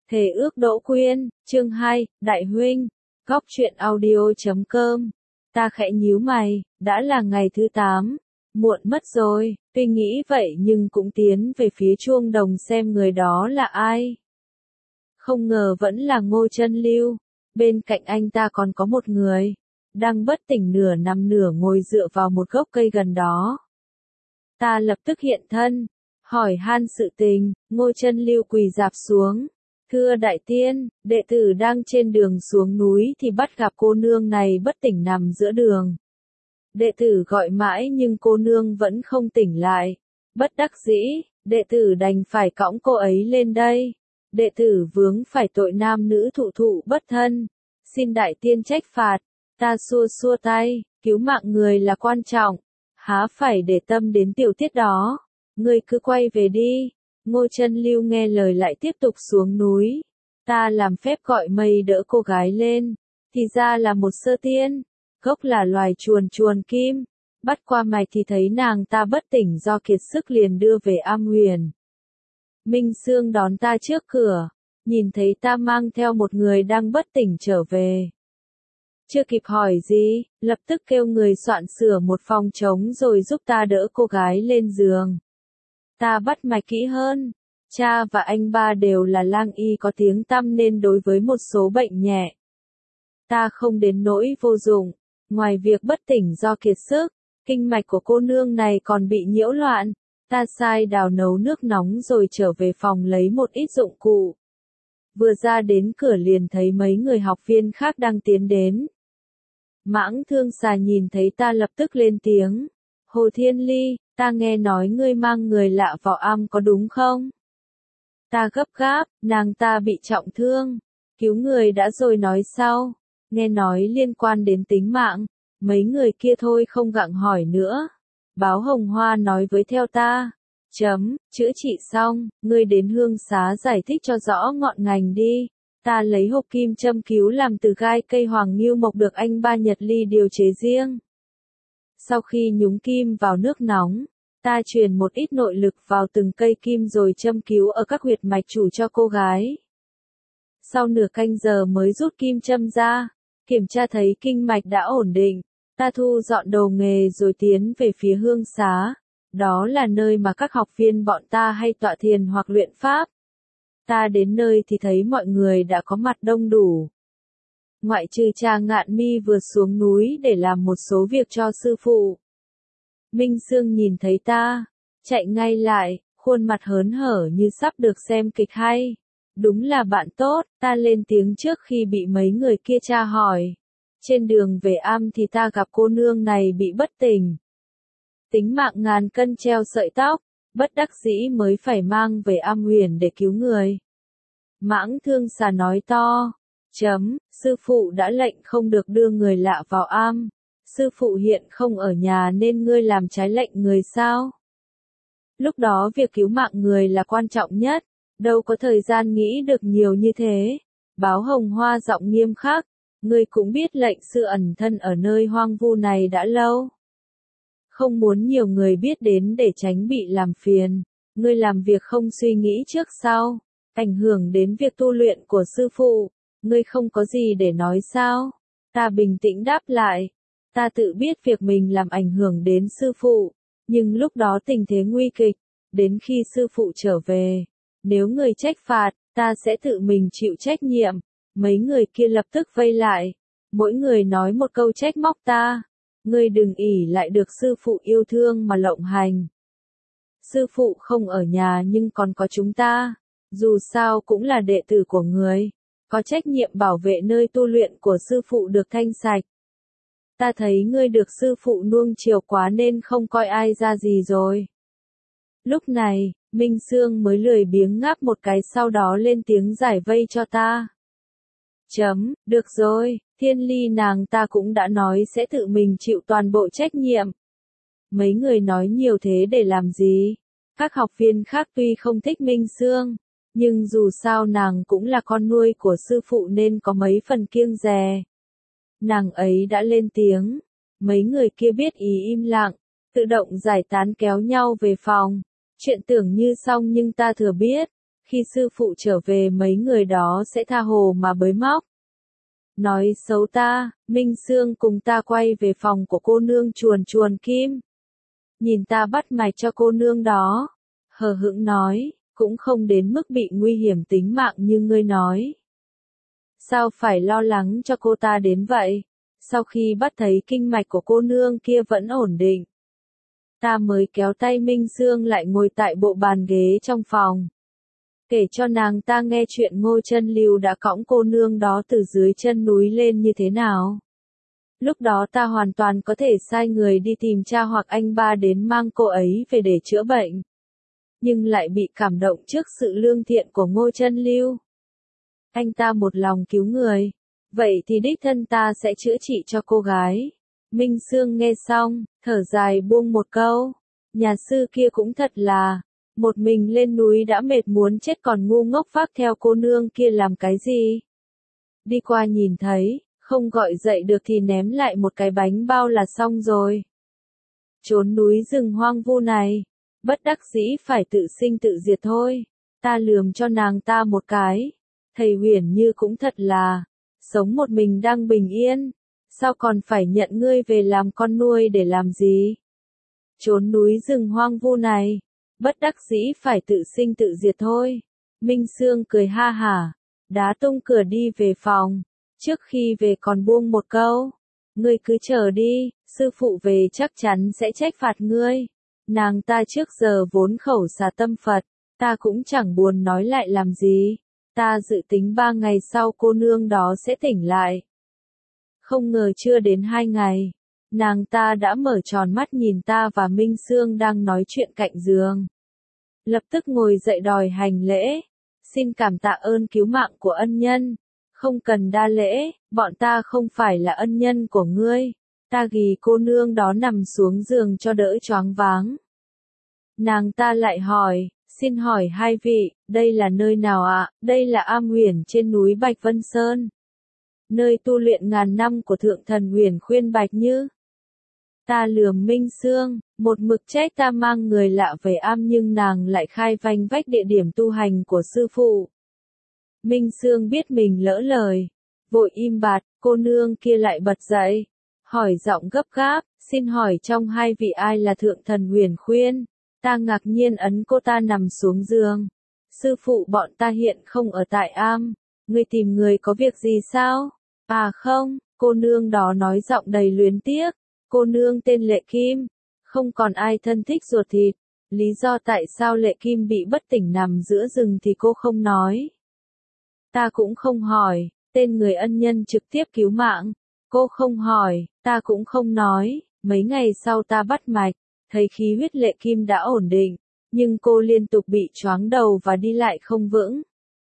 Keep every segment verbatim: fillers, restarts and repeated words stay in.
Thề ước Đỗ Quyên, chương hai, Đại huynh, góc truyện audio chấm com. Ta khẽ nhíu mày, đã là ngày thứ tám, muộn mất rồi, tuy nghĩ vậy nhưng cũng tiến về phía chuông đồng xem người đó là ai. Không ngờ vẫn là Ngô Chân Lưu, bên cạnh anh ta còn có một người, đang bất tỉnh nửa nằm nửa ngồi dựa vào một gốc cây gần đó. Ta lập tức hiện thân, hỏi han sự tình, Ngô Chân Lưu quỳ rạp xuống. Thưa đại tiên, đệ tử đang trên đường xuống núi thì bắt gặp cô nương này bất tỉnh nằm giữa đường. Đệ tử gọi mãi nhưng cô nương vẫn không tỉnh lại. Bất đắc dĩ, đệ tử đành phải cõng cô ấy lên đây. Đệ tử vướng phải tội nam nữ thụ thụ bất thân. Xin đại tiên trách phạt. Ta xua xua tay, cứu mạng người là quan trọng. Há phải để tâm đến tiểu tiết đó. Ngươi cứ quay về đi. Ngô Chân Lưu nghe lời lại tiếp tục xuống núi. Ta làm phép gọi mây đỡ cô gái lên. Thì ra là một sơ tiên. Gốc là loài chuồn chuồn kim. Bắt qua mạch thì thấy nàng ta bất tỉnh do kiệt sức liền đưa về Am Huyền. Minh Sương đón ta trước cửa. Nhìn thấy ta mang theo một người đang bất tỉnh trở về. Chưa kịp hỏi gì, lập tức kêu người soạn sửa một phòng trống rồi giúp ta đỡ cô gái lên giường. Ta bắt mạch kỹ hơn. Cha và anh ba đều là lang y có tiếng tăm nên đối với một số bệnh nhẹ. Ta không đến nỗi vô dụng. Ngoài việc bất tỉnh do kiệt sức, kinh mạch của cô nương này còn bị nhiễu loạn. Ta sai đào nấu nước nóng rồi trở về phòng lấy một ít dụng cụ. Vừa ra đến cửa liền thấy mấy người học viên khác đang tiến đến. Mãng Thương Xà nhìn thấy ta lập tức lên tiếng. Hồ Thiên Ly, ta nghe nói ngươi mang người lạ vào am có đúng không? Ta gấp gáp, nàng ta bị trọng thương. Cứu người đã rồi nói sau. Nghe nói liên quan đến tính mạng. Mấy người kia thôi không gặng hỏi nữa. Báo Hồng Hoa nói với theo ta. Chấm, chữa trị xong, ngươi đến Hương Xá giải thích cho rõ ngọn ngành đi. Ta lấy hộp kim châm cứu làm từ gai cây hoàng nghiêu mộc được anh ba Nhật Ly điều chế riêng. Sau khi nhúng kim vào nước nóng, ta truyền một ít nội lực vào từng cây kim rồi châm cứu ở các huyệt mạch chủ cho cô gái. Sau nửa canh giờ mới rút kim châm ra, kiểm tra thấy kinh mạch đã ổn định, ta thu dọn đồ nghề rồi tiến về phía Hương Xá. Đó là nơi mà các học viên bọn ta hay tọa thiền hoặc luyện pháp. Ta đến nơi thì thấy mọi người đã có mặt đông đủ. Ngoại trừ cha Ngạn Mi vừa xuống núi để làm một số việc cho sư phụ. Minh Sương nhìn thấy ta, chạy ngay lại, khuôn mặt hớn hở như sắp được xem kịch hay. Đúng là bạn tốt, ta lên tiếng trước khi bị mấy người kia tra hỏi. Trên đường về am thì ta gặp cô nương này bị bất tỉnh. Tính mạng ngàn cân treo sợi tóc, bất đắc dĩ mới phải mang về Am Huyền để cứu người. Mãng Thương Xà nói to, chấm, sư phụ đã lệnh không được đưa người lạ vào am. Sư phụ hiện không ở nhà nên ngươi làm trái lệnh người sao? Lúc đó việc cứu mạng người là quan trọng nhất, đâu có thời gian nghĩ được nhiều như thế. Báo Hồng Hoa giọng nghiêm khắc, ngươi cũng biết lệnh sư ẩn thân ở nơi hoang vu này đã lâu. Không muốn nhiều người biết đến để tránh bị làm phiền, ngươi làm việc không suy nghĩ trước sau, ảnh hưởng đến việc tu luyện của sư phụ, ngươi không có gì để nói sao? Ta bình tĩnh đáp lại, ta tự biết việc mình làm ảnh hưởng đến sư phụ, nhưng lúc đó tình thế nguy kịch, đến khi sư phụ trở về, nếu người trách phạt, ta sẽ tự mình chịu trách nhiệm. Mấy người kia lập tức vây lại, mỗi người nói một câu trách móc ta. Ngươi đừng ỷ lại được sư phụ yêu thương mà lộng hành. Sư phụ không ở nhà nhưng còn có chúng ta, dù sao cũng là đệ tử của người, có trách nhiệm bảo vệ nơi tu luyện của sư phụ được thanh sạch. Ta thấy ngươi được sư phụ nuông chiều quá nên không coi ai ra gì rồi. Lúc này, Minh Sương mới lười biếng ngáp một cái sau đó lên tiếng giải vây cho ta. Chấm, được rồi. Thiên Ly nàng ta cũng đã nói sẽ tự mình chịu toàn bộ trách nhiệm. Mấy người nói nhiều thế để làm gì? Các học viên khác tuy không thích Minh Sương, nhưng dù sao nàng cũng là con nuôi của sư phụ nên có mấy phần kiêng dè. Nàng ấy đã lên tiếng, mấy người kia biết ý im lặng, tự động giải tán kéo nhau về phòng. Chuyện tưởng như xong nhưng ta thừa biết, khi sư phụ trở về mấy người đó sẽ tha hồ mà bới móc. Nói xấu ta, Minh Sương cùng ta quay về phòng của cô nương chuồn chuồn kim. Nhìn ta bắt mạch cho cô nương đó. Hờ hững nói, cũng không đến mức bị nguy hiểm tính mạng như ngươi nói. Sao phải lo lắng cho cô ta đến vậy? Sau khi bắt thấy kinh mạch của cô nương kia vẫn ổn định, ta mới kéo tay Minh Sương lại ngồi tại bộ bàn ghế trong phòng. Kể cho nàng ta nghe chuyện Ngô Chân Lưu đã cõng cô nương đó từ dưới chân núi lên như thế nào. Lúc đó ta hoàn toàn có thể sai người đi tìm cha hoặc anh ba đến mang cô ấy về để chữa bệnh. Nhưng lại bị cảm động trước sự lương thiện của Ngô Chân Lưu. Anh ta một lòng cứu người. Vậy thì đích thân ta sẽ chữa trị cho cô gái. Minh Sương nghe xong, thở dài buông một câu. Nhà sư kia cũng thật là, một mình lên núi đã mệt muốn chết còn ngu ngốc vác theo cô nương kia làm cái gì. Đi qua nhìn thấy, không gọi dậy được thì ném lại một cái bánh bao là xong rồi. Trốn núi rừng hoang vu này, bất đắc dĩ phải tự sinh tự diệt thôi. Ta lườm cho nàng ta một cái. Thầy Huyền Như cũng thật là, sống một mình đang bình yên, sao còn phải nhận ngươi về làm con nuôi để làm gì? Trốn núi rừng hoang vu này, bất đắc dĩ phải tự sinh tự diệt thôi. Minh Sương cười ha hả, đá tung cửa đi về phòng, trước khi về còn buông một câu. Ngươi cứ chờ đi, sư phụ về chắc chắn sẽ trách phạt ngươi. Nàng ta trước giờ vốn khẩu xà tâm Phật, ta cũng chẳng buồn nói lại làm gì. Ta dự tính ba ngày sau cô nương đó sẽ tỉnh lại. Không ngờ chưa đến hai ngày, nàng ta đã mở tròn mắt nhìn ta và Minh Sương đang nói chuyện cạnh giường. Lập tức ngồi dậy đòi hành lễ. Xin cảm tạ ơn cứu mạng của ân nhân. Không cần đa lễ, bọn ta không phải là ân nhân của ngươi. Ta ghì cô nương đó nằm xuống giường cho đỡ choáng váng. Nàng ta lại hỏi, xin hỏi hai vị, đây là nơi nào ạ? À? Đây là Am Huyền trên núi Bạch Vân Sơn. Nơi tu luyện ngàn năm của thượng thần Huyền Khuyên Bạch Như. Ta lườm Minh Sương, một mực trách ta mang người lạ về am nhưng nàng lại khai vanh vách địa điểm tu hành của sư phụ. Minh Sương biết mình lỡ lời, vội im bặt, cô nương kia lại bật dậy, hỏi giọng gấp gáp, xin hỏi trong hai vị ai là thượng thần Huyền Khuyên? Ta ngạc nhiên ấn cô ta nằm xuống giường. Sư phụ bọn ta hiện không ở tại am, ngươi tìm người có việc gì sao? À không, cô nương đó nói giọng đầy luyến tiếc, cô nương tên Lệ Kim, không còn ai thân thích ruột thịt. Lý do tại sao Lệ Kim bị bất tỉnh nằm giữa rừng thì cô không nói. Ta cũng không hỏi, tên người ân nhân trực tiếp cứu mạng, cô không hỏi, ta cũng không nói. Mấy ngày sau ta bắt mạch, thấy khí huyết Lệ Kim đã ổn định, nhưng cô liên tục bị choáng đầu và đi lại không vững.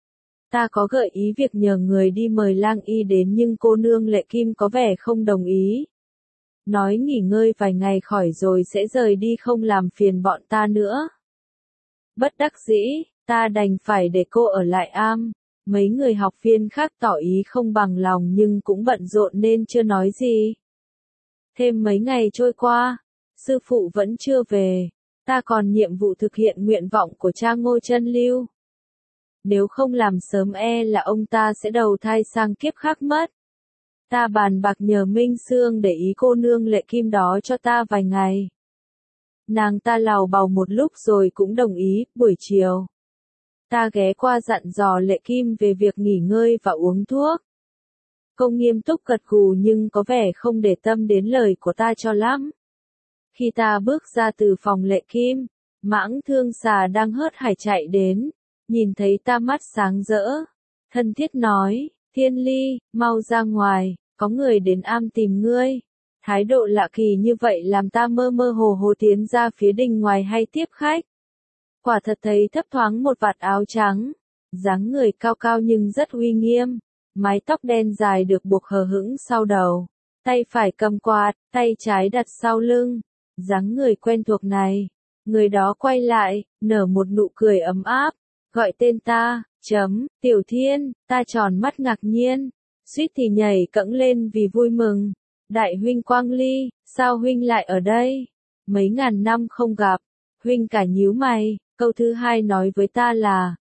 Ta có gợi ý việc nhờ người đi mời lang y đến nhưng cô nương Lệ Kim có vẻ không đồng ý. Nói nghỉ ngơi vài ngày khỏi rồi sẽ rời đi không làm phiền bọn ta nữa. Bất đắc dĩ, ta đành phải để cô ở lại am. Mấy người học viên khác tỏ ý không bằng lòng nhưng cũng bận rộn nên chưa nói gì. Thêm mấy ngày trôi qua, sư phụ vẫn chưa về, ta còn nhiệm vụ thực hiện nguyện vọng của cha Ngô Chân Lưu. Nếu không làm sớm e là ông ta sẽ đầu thai sang kiếp khác mất. Ta bàn bạc nhờ Minh Sương để ý cô nương Lệ Kim đó cho ta vài ngày. Nàng ta lào bào một lúc rồi cũng đồng ý. Buổi chiều, ta ghé qua dặn dò Lệ Kim về việc nghỉ ngơi và uống thuốc. Cô nghiêm túc gật gù nhưng có vẻ không để tâm đến lời của ta cho lắm. Khi ta bước ra từ phòng Lệ Kim, Mãng Thương Xà đang hớt hải chạy đến, nhìn thấy ta mắt sáng rỡ, thân thiết nói, Thiên Ly, mau ra ngoài, có người đến am tìm ngươi. Thái độ lạ kỳ như vậy làm ta mơ mơ hồ hồ tiến ra phía đình ngoài hay tiếp khách. Quả thật thấy thấp thoáng một vạt áo trắng, dáng người cao cao nhưng rất uy nghiêm, mái tóc đen dài được buộc hờ hững sau đầu, tay phải cầm quạt, tay trái đặt sau lưng, dáng người quen thuộc này. Người đó quay lại, nở một nụ cười ấm áp, gọi tên ta, chấm, Tiểu Thiên, ta tròn mắt ngạc nhiên, suýt thì nhảy cẫng lên vì vui mừng. Đại huynh Quang Ly, sao huynh lại ở đây? Mấy ngàn năm không gặp, huynh cả nhíu mày, câu thứ hai nói với ta là,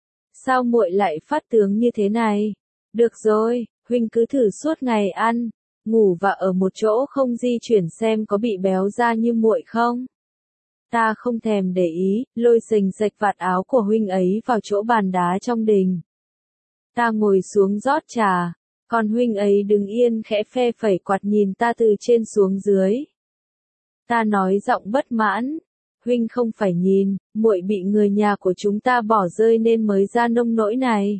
Sao muội lại phát tướng như thế này? Được rồi, huynh cứ thử suốt ngày ăn, ngủ và ở một chỗ không di chuyển xem có bị béo ra như muội không? Ta không thèm để ý, lôi sành sạch vạt áo của huynh ấy vào chỗ bàn đá trong đình. Ta ngồi xuống rót trà, còn huynh ấy đứng yên khẽ phe phẩy quạt nhìn ta từ trên xuống dưới. Ta nói giọng bất mãn, huynh không phải nhìn, muội bị người nhà của chúng ta bỏ rơi nên mới ra nông nỗi này.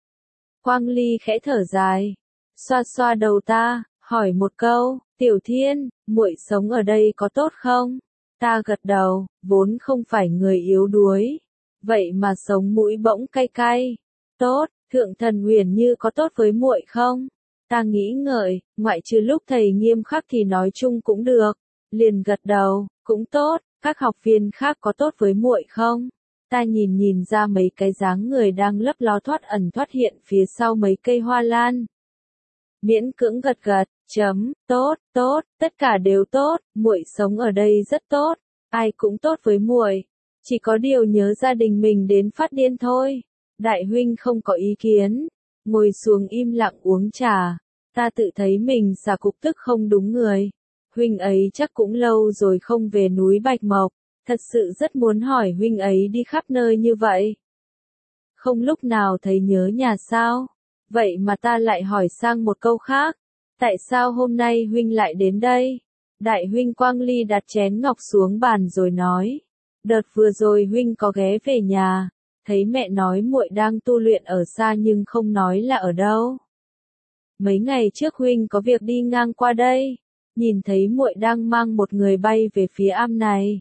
Quang Ly khẽ thở dài, xoa xoa đầu ta, hỏi một câu, Tiểu Thiên, muội sống ở đây có tốt không? Ta gật đầu, vốn không phải người yếu đuối, vậy mà sống mũi bỗng cay cay. Tốt, Thượng Thần Huyền Như có tốt với muội không? Ta nghĩ ngợi, ngoại trừ lúc thầy nghiêm khắc thì nói chung cũng được. Liền gật đầu, cũng tốt, các học viên khác có tốt với muội không? Ta nhìn nhìn ra mấy cái dáng người đang lấp ló thoát ẩn thoát hiện phía sau mấy cây hoa lan. Miễn cưỡng gật gật, chấm, tốt, tốt, tất cả đều tốt, muội sống ở đây rất tốt, ai cũng tốt với muội, chỉ có điều nhớ gia đình mình đến phát điên thôi. Đại huynh không có ý kiến, ngồi xuống im lặng uống trà, ta tự thấy mình xả cục tức không đúng người. Huynh ấy chắc cũng lâu rồi không về núi Bạch Mộc, thật sự rất muốn hỏi huynh ấy đi khắp nơi như vậy. Không lúc nào thấy nhớ nhà sao? Vậy mà ta lại hỏi sang một câu khác, tại sao hôm nay huynh lại đến đây? Đại huynh Quang Ly đặt chén ngọc xuống bàn rồi nói, đợt vừa rồi huynh có ghé về nhà, thấy mẹ nói muội đang tu luyện ở xa nhưng không nói là ở đâu. Mấy ngày trước huynh có việc đi ngang qua đây, nhìn thấy muội đang mang một người bay về phía am này.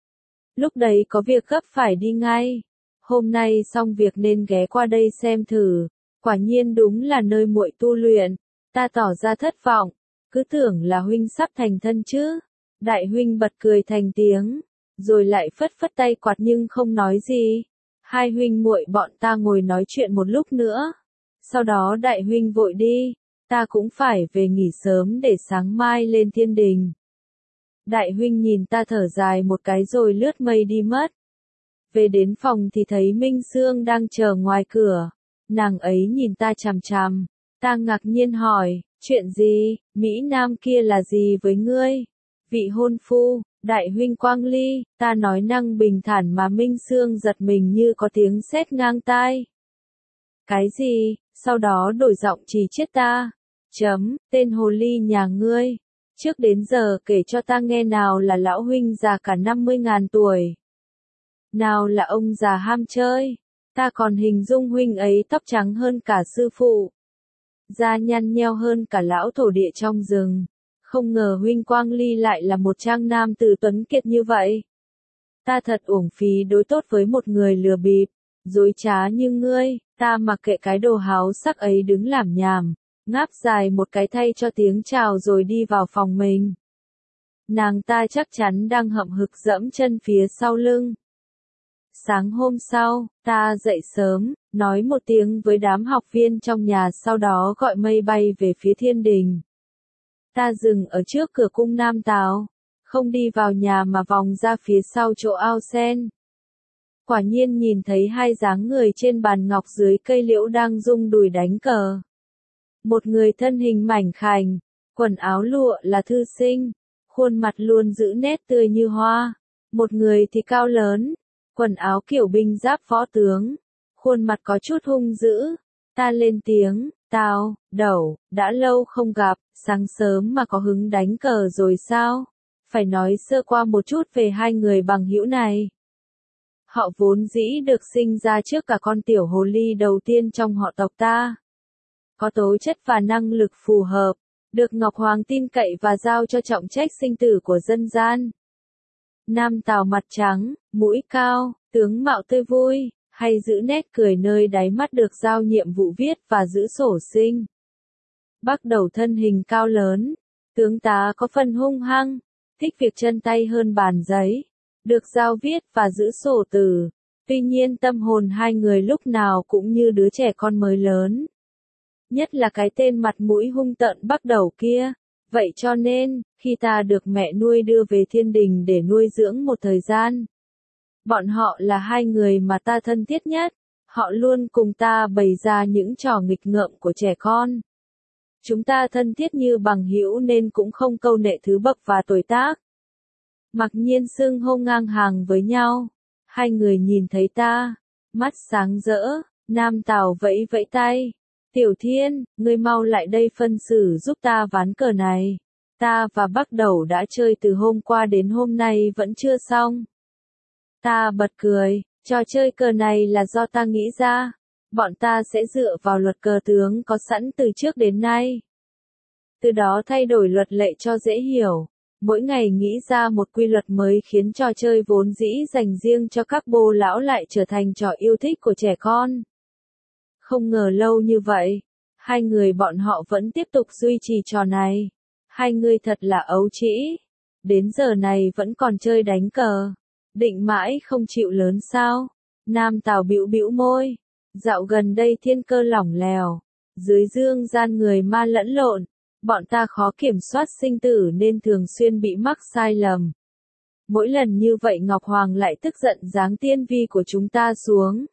Lúc đấy có việc gấp phải đi ngay, hôm nay xong việc nên ghé qua đây xem thử, quả nhiên đúng là nơi muội tu luyện. Ta tỏ ra thất vọng, cứ tưởng là huynh sắp thành thân chứ. Đại huynh bật cười thành tiếng, rồi lại phất phất tay quạt nhưng không nói gì. Hai huynh muội bọn ta ngồi nói chuyện một lúc nữa. Sau đó đại huynh vội đi, ta cũng phải về nghỉ sớm để sáng mai lên thiên đình. Đại huynh nhìn ta thở dài một cái rồi lướt mây đi mất. Về đến phòng thì thấy Minh Sương đang chờ ngoài cửa. Nàng ấy nhìn ta chằm chằm, ta ngạc nhiên hỏi, chuyện gì, Mỹ Nam kia là gì với ngươi? Vị hôn phu, đại huynh Quang Ly, ta nói năng bình thản mà Minh Sương giật mình như có tiếng sét ngang tai. Cái gì, sau đó đổi giọng chỉ chết ta. Chấm, tên hồ ly nhà ngươi. Trước đến giờ kể cho ta nghe nào là lão huynh già cả năm mươi ngàn tuổi. Nào là ông già ham chơi. Ta còn hình dung huynh ấy tóc trắng hơn cả sư phụ. Da nhăn nheo hơn cả lão thổ địa trong rừng. Không ngờ huynh Quang Ly lại là một trang nam tử tuấn kiệt như vậy. Ta thật uổng phí đối tốt với một người lừa bịp, dối trá như ngươi. Ta mặc kệ cái đồ háo sắc ấy đứng làm nhảm, ngáp dài một cái thay cho tiếng chào rồi đi vào phòng mình. Nàng ta chắc chắn đang hậm hực dẫm chân phía sau lưng. Sáng hôm sau, ta dậy sớm, nói một tiếng với đám học viên trong nhà sau đó gọi mây bay về phía thiên đình. Ta dừng ở trước cửa cung Nam Tào, không đi vào nhà mà vòng ra phía sau chỗ ao sen. Quả nhiên nhìn thấy hai dáng người trên bàn ngọc dưới cây liễu đang rung đùi đánh cờ. Một người thân hình mảnh khảnh, quần áo lụa là thư sinh, khuôn mặt luôn giữ nét tươi như hoa. Một người thì cao lớn, quần áo kiểu binh giáp võ tướng, khuôn mặt có chút hung dữ. Ta lên tiếng, Tào, Đẩu, đã lâu không gặp, sáng sớm mà có hứng đánh cờ rồi sao? Phải nói sơ qua một chút về hai người bằng hữu này. Họ vốn dĩ được sinh ra trước cả con tiểu hồ ly đầu tiên trong họ tộc ta. Có tố chất và năng lực phù hợp, được Ngọc Hoàng tin cậy và giao cho trọng trách sinh tử của dân gian. Nam Tào mặt trắng, mũi cao, tướng mạo tươi vui, hay giữ nét cười nơi đáy mắt được giao nhiệm vụ viết và giữ sổ sinh. Bắc Đầu thân hình cao lớn, tướng tá có phần hung hăng, thích việc chân tay hơn bàn giấy, được giao viết và giữ sổ tử. Tuy nhiên tâm hồn hai người lúc nào cũng như đứa trẻ con mới lớn. Nhất là cái tên mặt mũi hung tợn Bắc Đầu kia. Vậy cho nên, khi ta được mẹ nuôi đưa về thiên đình để nuôi dưỡng một thời gian, bọn họ là hai người mà ta thân thiết nhất. Họ luôn cùng ta bày ra những trò nghịch ngợm của trẻ con. Chúng ta thân thiết như bằng hữu nên cũng không câu nệ thứ bậc và tuổi tác. Mặc nhiên xưng hô ngang hàng với nhau. Hai người nhìn thấy ta, mắt sáng rỡ, Nam Tào vẫy vẫy tay. Tiểu Thiên, ngươi mau lại đây phân xử giúp ta ván cờ này. Ta và Bắc Đầu đã chơi từ hôm qua đến hôm nay vẫn chưa xong. Ta bật cười, trò chơi cờ này là do ta nghĩ ra. Bọn ta sẽ dựa vào luật cờ tướng có sẵn từ trước đến nay. Từ đó thay đổi luật lệ cho dễ hiểu. Mỗi ngày nghĩ ra một quy luật mới khiến trò chơi vốn dĩ dành riêng cho các bô lão lại trở thành trò yêu thích của trẻ con. Không ngờ lâu như vậy, hai người bọn họ vẫn tiếp tục duy trì trò này. Hai người thật là ấu trĩ. Đến giờ này vẫn còn chơi đánh cờ. Định mãi không chịu lớn sao? Nam Tào bĩu bĩu môi. Dạo gần đây thiên cơ lỏng lẻo. Dưới dương gian người ma lẫn lộn. Bọn ta khó kiểm soát sinh tử nên thường xuyên bị mắc sai lầm. Mỗi lần như vậy Ngọc Hoàng lại tức giận giáng tiên vi của chúng ta xuống.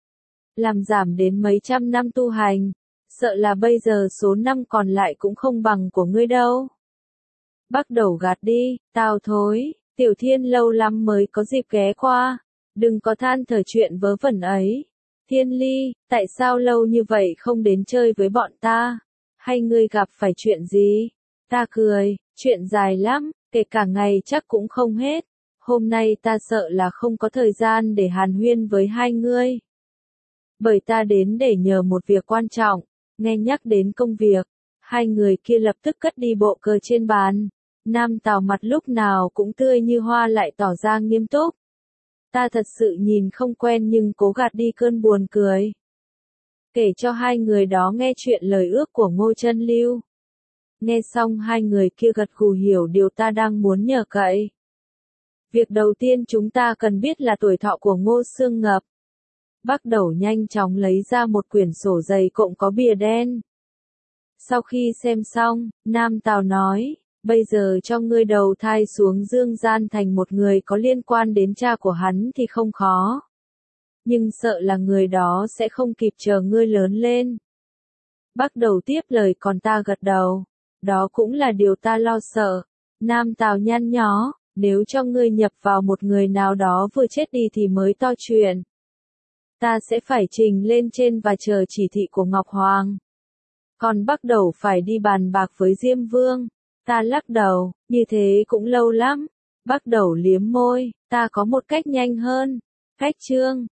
Làm giảm đến mấy trăm năm tu hành. Sợ là bây giờ số năm còn lại cũng không bằng của ngươi đâu. Bắc Đầu gạt đi, tao thối, Tiểu Thiên lâu lắm mới có dịp ghé qua. Đừng có than thở chuyện vớ vẩn ấy. Thiên Ly, tại sao lâu như vậy không đến chơi với bọn ta? Hay ngươi gặp phải chuyện gì? Ta cười, chuyện dài lắm, kể cả ngày chắc cũng không hết. Hôm nay ta sợ là không có thời gian để hàn huyên với hai ngươi. Bởi ta đến để nhờ một việc quan trọng. Nghe nhắc đến công việc, hai người kia lập tức cất đi bộ cờ trên bàn. Nam Tào mặt lúc nào cũng tươi như hoa lại tỏ ra nghiêm túc. Ta thật sự nhìn không quen nhưng cố gạt đi cơn buồn cười. Kể cho hai người đó nghe chuyện lời ước của Ngô Chân Lưu. Nghe xong hai người kia gật gù hiểu điều ta đang muốn nhờ cậy. Việc đầu tiên chúng ta cần biết là tuổi thọ của Ngô Xương Ngập. Bắc Đầu nhanh chóng lấy ra một quyển sổ dày cộng có bìa đen. Sau khi xem xong, Nam Tào nói, bây giờ cho ngươi đầu thai xuống dương gian thành một người có liên quan đến cha của hắn thì không khó. Nhưng sợ là người đó sẽ không kịp chờ ngươi lớn lên. Bắc Đầu tiếp lời còn ta gật đầu. Đó cũng là điều ta lo sợ. Nam Tào nhăn nhó, nếu cho ngươi nhập vào một người nào đó vừa chết đi thì mới to chuyện. Ta sẽ phải trình lên trên và chờ chỉ thị của Ngọc Hoàng. Còn Bắc Đầu phải đi bàn bạc với Diêm Vương. Ta lắc đầu, như thế cũng lâu lắm. Bắc Đầu liếm môi, ta có một cách nhanh hơn. Cách chương